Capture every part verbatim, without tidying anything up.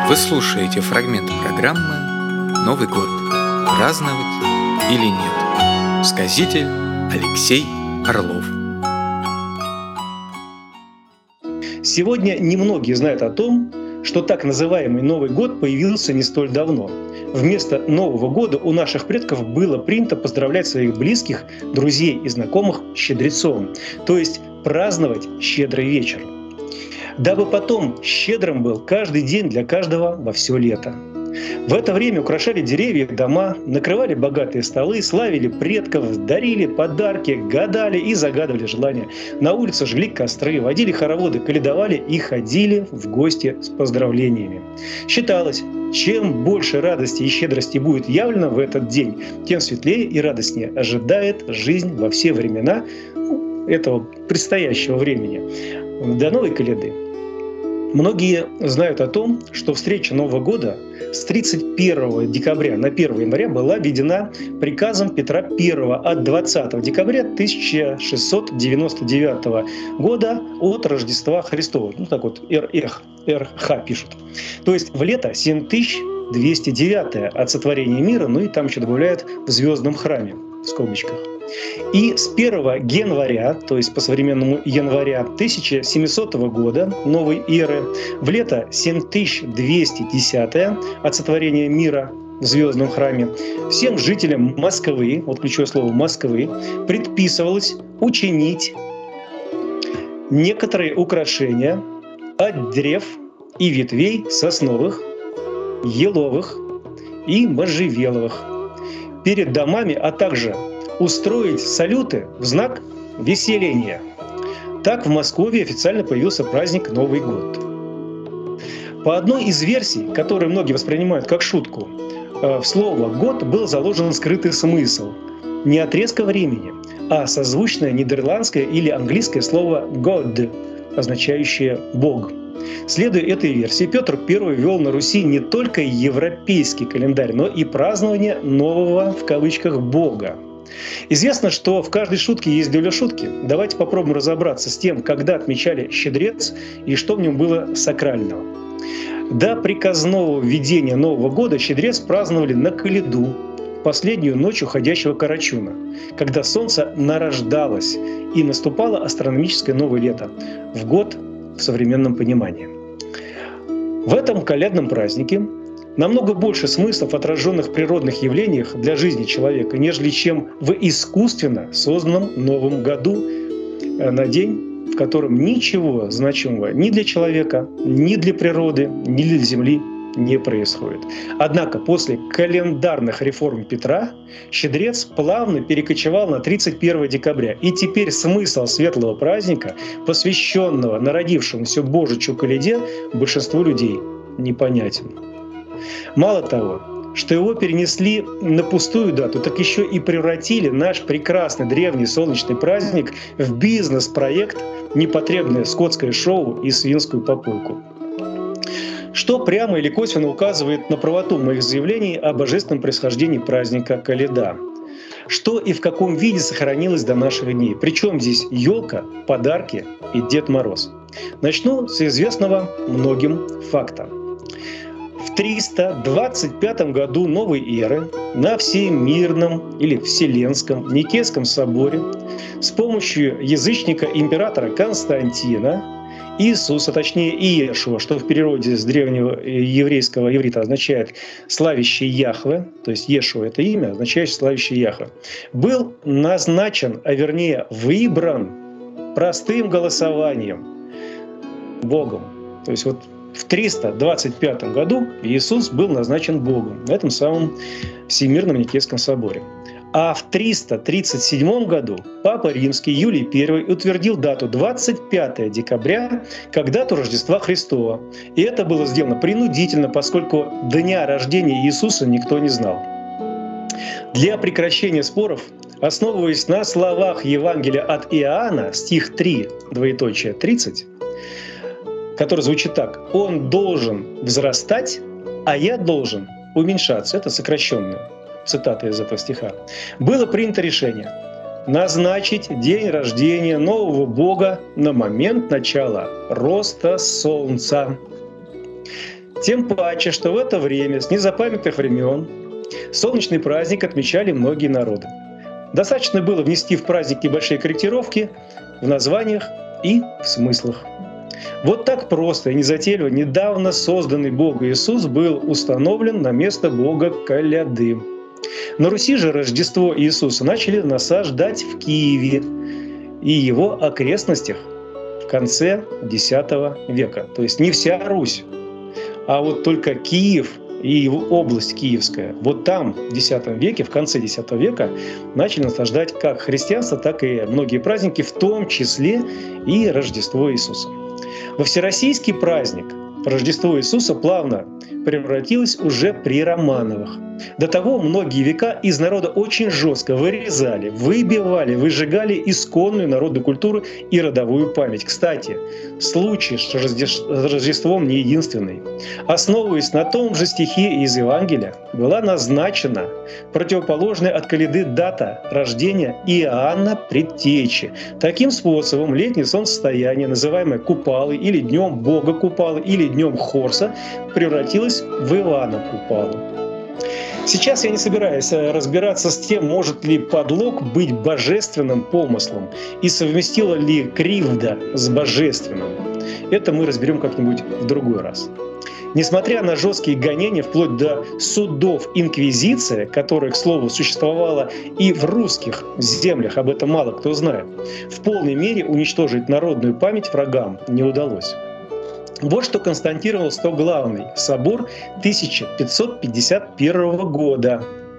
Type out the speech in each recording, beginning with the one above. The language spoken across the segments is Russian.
Вы слушаете фрагмент программы «Новый год. Праздновать или нет?» Сказитель Алексей Орлов. Сегодня немногие знают о том, что так называемый Новый год появился не столь давно. Вместо Нового года у наших предков было принято поздравлять своих близких, друзей и знакомых щедрецом, то есть праздновать щедрый вечер, дабы потом щедрым был каждый день для каждого во все лето. В это время украшали деревья и дома, накрывали богатые столы, славили предков, дарили подарки, гадали и загадывали желания. На улице жгли костры, водили хороводы, каледовали и ходили в гости с поздравлениями. Считалось, чем больше радости и щедрости будет явлено в этот день, тем светлее и радостнее ожидает жизнь во все времена этого предстоящего времени, до новой коляды. Многие знают о том, что встреча Нового года с тридцать первого декабря на первое января была введена приказом Петра Первого от двадцатого декабря тысяча шестьсот девяносто девятого года от Рождества Христова. Ну так вот, эр эх, эр ха пишут. То есть в лето семь тысяч двести девятое от сотворения мира, ну и там еще добавляют в звездном храме, в скобочках. И с первого января, то есть по современному января тысяча семисотого года новой эры, в лето семь тысяч двести десятое от сотворения мира в звездном храме, всем жителям Москвы, вот ключевое слово Москвы, предписывалось учинить некоторые украшения от древ и ветвей сосновых, еловых и можжевеловых перед домами, а также устроить салюты в знак веселения. Так в Москве официально появился праздник Новый год. По одной из версий, которые многие воспринимают как шутку, в слово «год» был заложен скрытый смысл не отрезка времени, а созвучное нидерландское или английское слово «god», означающее «бог». Следуя этой версии, Петр Первый ввел на Руси не только европейский календарь, но и празднование нового, в кавычках, бога. Известно, что в каждой шутке есть доля шутки. Давайте попробуем разобраться с тем, когда отмечали щедрец и что в нем было сакрального. До приказного введения Нового года щедрец праздновали на Коляду, последнюю ночь уходящего Карачуна, когда солнце нарождалось и наступало астрономическое новое лето, в год в современном понимании. В этом колядном празднике намного больше смыслов, отраженных в природных явлениях для жизни человека, нежели чем в искусственно созданном Новом году на день, в котором ничего значимого ни для человека, ни для природы, ни для Земли не происходит. Однако после календарных реформ Петра щедрец плавно перекочевал на тридцать первого декабря. И теперь смысл светлого праздника, посвященного народившемуся Божичу Коляде, большинству людей непонятен. Мало того, что его перенесли на пустую дату, так еще и превратили наш прекрасный древний солнечный праздник в бизнес-проект, непотребное скотское шоу и свинскую попойку. Что прямо или косвенно указывает на правоту моих заявлений о божественном происхождении праздника Коляда. Что и в каком виде сохранилось до наших дней. Причем здесь елка, подарки и Дед Мороз. Начну с известного многим факта. В триста двадцать пятом году новой эры на Всемирном или Вселенском Никейском соборе с помощью язычника императора Константина Иисус, а точнее Иешуа, что в переводе с древнего еврейского иврита означает «славящий Яхве», то есть Иешуа — это имя, означающее «славящий Яхве», был назначен, а вернее выбран простым голосованием Богом. То есть вот в триста двадцать пятом году Иисус был назначен Богом в этом самом Всемирном Никейском соборе. А в триста тридцать седьмом году Папа Римский Юлий Первый утвердил дату двадцать пятого декабря как дату Рождества Христова. И это было сделано принудительно, поскольку дня рождения Иисуса никто не знал. Для прекращения споров, основываясь на словах Евангелия от Иоанна, стих три, двоеточие, тридцать, который звучит так: «Он должен взрастать, а я должен уменьшаться». Это сокращенное. Цитата из этого стиха. Было принято решение назначить день рождения нового Бога на момент начала роста Солнца. Тем паче, что в это время, с незапамятных времен, солнечный праздник отмечали многие народы. Достаточно было внести в праздник небольшие корректировки в названиях и в смыслах. Вот так просто и незатейливо недавно созданный Бог Иисус был установлен на место Бога Коляды. На Руси же Рождество Иисуса начали насаждать в Киеве и его окрестностях в конце десятого века. То есть не вся Русь, а вот только Киев и его область Киевская. Вот там в десятом веке, в конце десятого века, начали насаждать как христианство, так и многие праздники, в том числе и Рождество Иисуса. Во всероссийский праздник Рождество Иисуса плавно превратилось уже при Романовых. До того многие века из народа очень жестко вырезали, выбивали, выжигали исконную народную культуру и родовую память. Кстати, случай с Рождеством не единственный. Основываясь на том же стихе из Евангелия, была назначена противоположная от коляды дата рождения Иоанна Предтечи. Таким способом летнее солнцестояние, называемое Купалы или Днем Бога Купалы или Днем Хорса, превратилось в Ивана Купалу. Сейчас я не собираюсь разбираться с тем, может ли подлог быть божественным помыслом и совместила ли кривда с божественным. Это мы разберем как-нибудь в другой раз. Несмотря на жесткие гонения, вплоть до судов инквизиция, которая, к слову, существовала и в русских землях, об этом мало кто знает, в полной мере уничтожить народную память врагам не удалось. Вот что констатировал Стоглавный собор тысяча пятьсот пятьдесят первого года.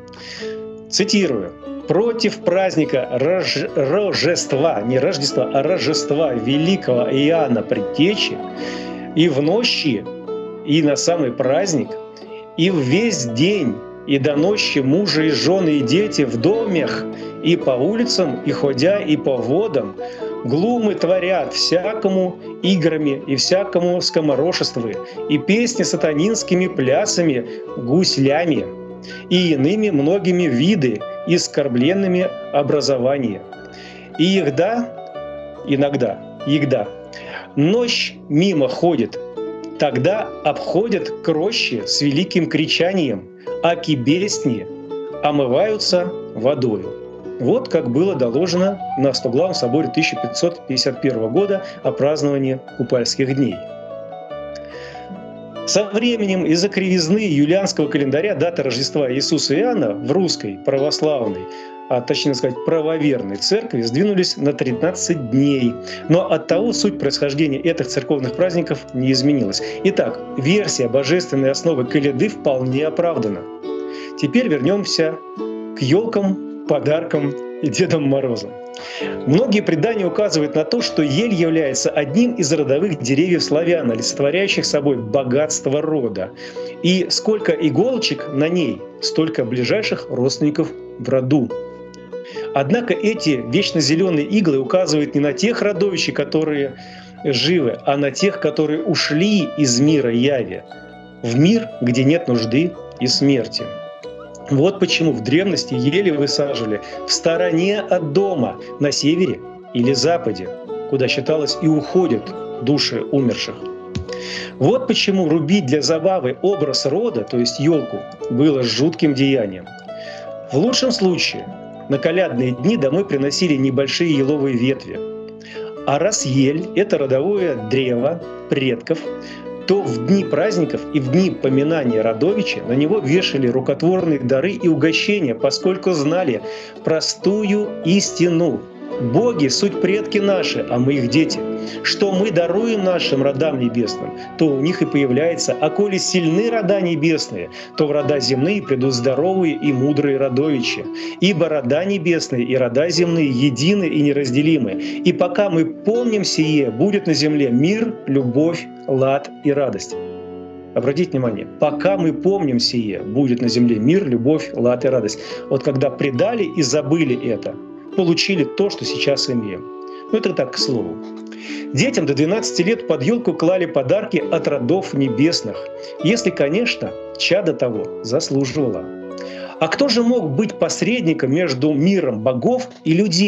Цитирую. «Против праздника Рож... Рождества, не Рождества, а Рождества великого Иоанна Предтечи и в ночи, и на самый праздник, и в весь день, и до ночи мужа и жены, и дети в домах, и по улицам, и ходя, и по водам, глумы творят всякому играми и всякому скоморошествы, и песни сатанинскими плясами, гуслями, и иными многими виды, и скорбленными образования. И егда, иногда, егда, ночь мимо ходит, тогда обходят к роще с великим кричанием, аки бесни омываются водою». Вот как было доложено на Стоглавном соборе тысяча пятьсот пятьдесят первого года о праздновании Купальских дней. Со временем из-за кривизны юлианского календаря дата Рождества Иисуса и Иоанна в русской православной, а точнее сказать правоверной церкви, сдвинулись на тринадцать дней. Но оттого суть происхождения этих церковных праздников не изменилась. Итак, версия божественной основы коляды вполне оправдана. Теперь вернемся к елкам, подаркам и Дедам Морозам. Многие предания указывают на то, что ель является одним из родовых деревьев славян, олицетворяющих собой богатство рода. И сколько иголочек на ней, столько ближайших родственников в роду. Однако эти вечно зеленые иглы указывают не на тех родовищей, которые живы, а на тех, которые ушли из мира яви, в мир, где нет нужды и смерти. Вот почему в древности ели высаживали в стороне от дома, на севере или западе, куда, считалось, и уходят души умерших. Вот почему рубить для забавы образ рода, то есть елку, было жутким деянием. В лучшем случае на колядные дни домой приносили небольшие еловые ветви. А раз ель – это родовое древо предков, то в дни праздников и в дни поминания родовича на него вешали рукотворные дары и угощения, поскольку знали простую истину. Боги – суть предки наши, а мы их дети. Что мы даруем нашим родам небесным, то у них и появляется. А коли сильны рода небесные, то в рода земные придут здоровые и мудрые родовичи. Ибо рода небесные и рода земные едины и неразделимы. И пока мы помним сие, будет на земле мир, любовь, лад и радость. Обратите внимание, пока мы помним сие, будет на земле мир, любовь, лад и радость. Вот когда предали и забыли это, получили то, что сейчас имеем. Ну это так, к слову. Детям до двенадцати лет под елку клали подарки от родов небесных, если, конечно, чадо того заслуживало. А кто же мог быть посредником между миром богов и людей?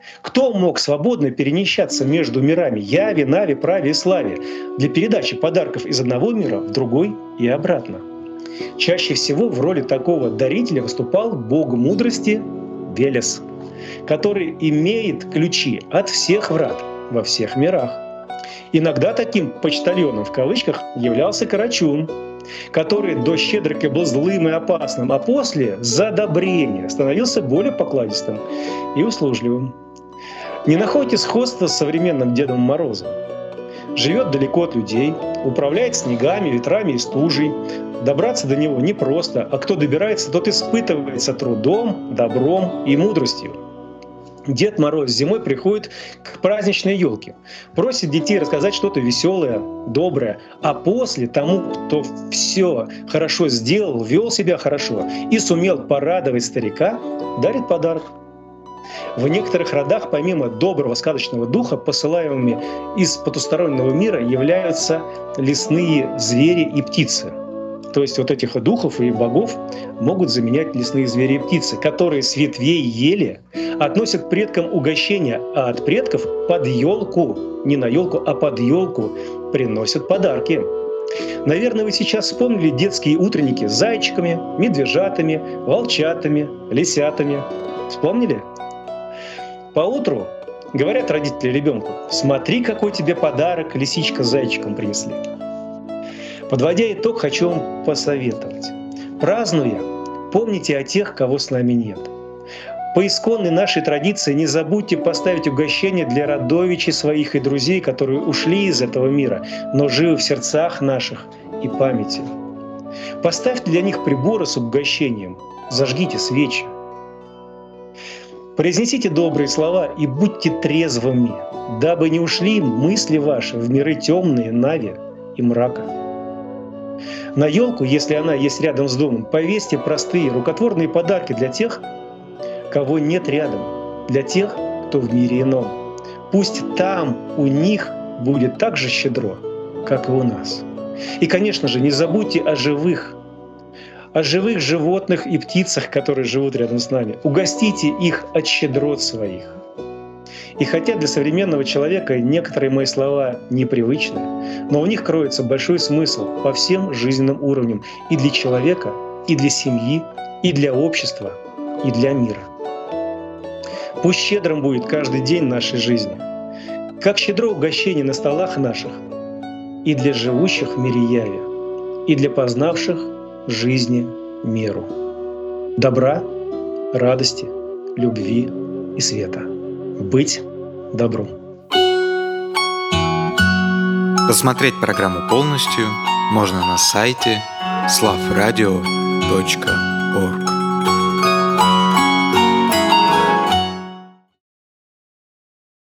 Кто мог свободно перемещаться между мирами Яве, Наве, Праве и Славе для передачи подарков из одного мира в другой и обратно? Чаще всего в роли такого дарителя выступал бог мудрости Велес, который имеет ключи от всех врат во всех мирах. Иногда таким «почтальоном» в кавычках являлся Карачун, который до щедрика был злым и опасным, а после, за одобрение, становился более покладистым и услужливым. Не находите сходства с современным Дедом Морозом? Живет далеко от людей, управляет снегами, ветрами и стужей. Добраться до него непросто, а кто добирается, тот испытывается трудом, добром и мудростью. Дед Мороз зимой приходит к праздничной елке, просит детей рассказать что-то веселое, доброе, а после тому, кто все хорошо сделал, вел себя хорошо и сумел порадовать старика, дарит подарок. В некоторых родах, помимо доброго сказочного духа, посылаемыми из потустороннего мира являются лесные звери и птицы. То есть вот этих духов и богов могут заменять лесные звери и птицы, которые с ветвей ели относят к предкам угощения, а от предков под елку, не на елку, а под елку приносят подарки. Наверное, вы сейчас вспомнили детские утренники с зайчиками, медвежатами, волчатами, лисятами. Вспомнили? Поутру говорят родители ребенку: «Смотри, какой тебе подарок лисичка с зайчиком принесли». Подводя итог, хочу вам посоветовать. Празднуя, помните о тех, кого с нами нет. По исконной нашей традиции не забудьте поставить угощение для родовичей своих и друзей, которые ушли из этого мира, но живы в сердцах наших и памяти. Поставьте для них приборы с угощением, зажгите свечи. Произнесите добрые слова и будьте трезвыми, дабы не ушли мысли ваши в миры темные, нави и мрака. На елку, если она есть рядом с домом, повесьте простые рукотворные подарки для тех, кого нет рядом, для тех, кто в мире ином. Пусть там у них будет так же щедро, как и у нас. И, конечно же, не забудьте о живых, о живых животных и птицах, которые живут рядом с нами. Угостите их от щедрот своих. И хотя для современного человека некоторые мои слова непривычны, но у них кроется большой смысл по всем жизненным уровням и для человека, и для семьи, и для общества, и для мира. Пусть щедрым будет каждый день нашей жизни, как щедро угощение на столах наших, и для живущих в мире Яве, и для познавших жизни меру. Добра, радости, любви и света. Быть добром. Посмотреть программу полностью можно на сайте славрадио точка орг.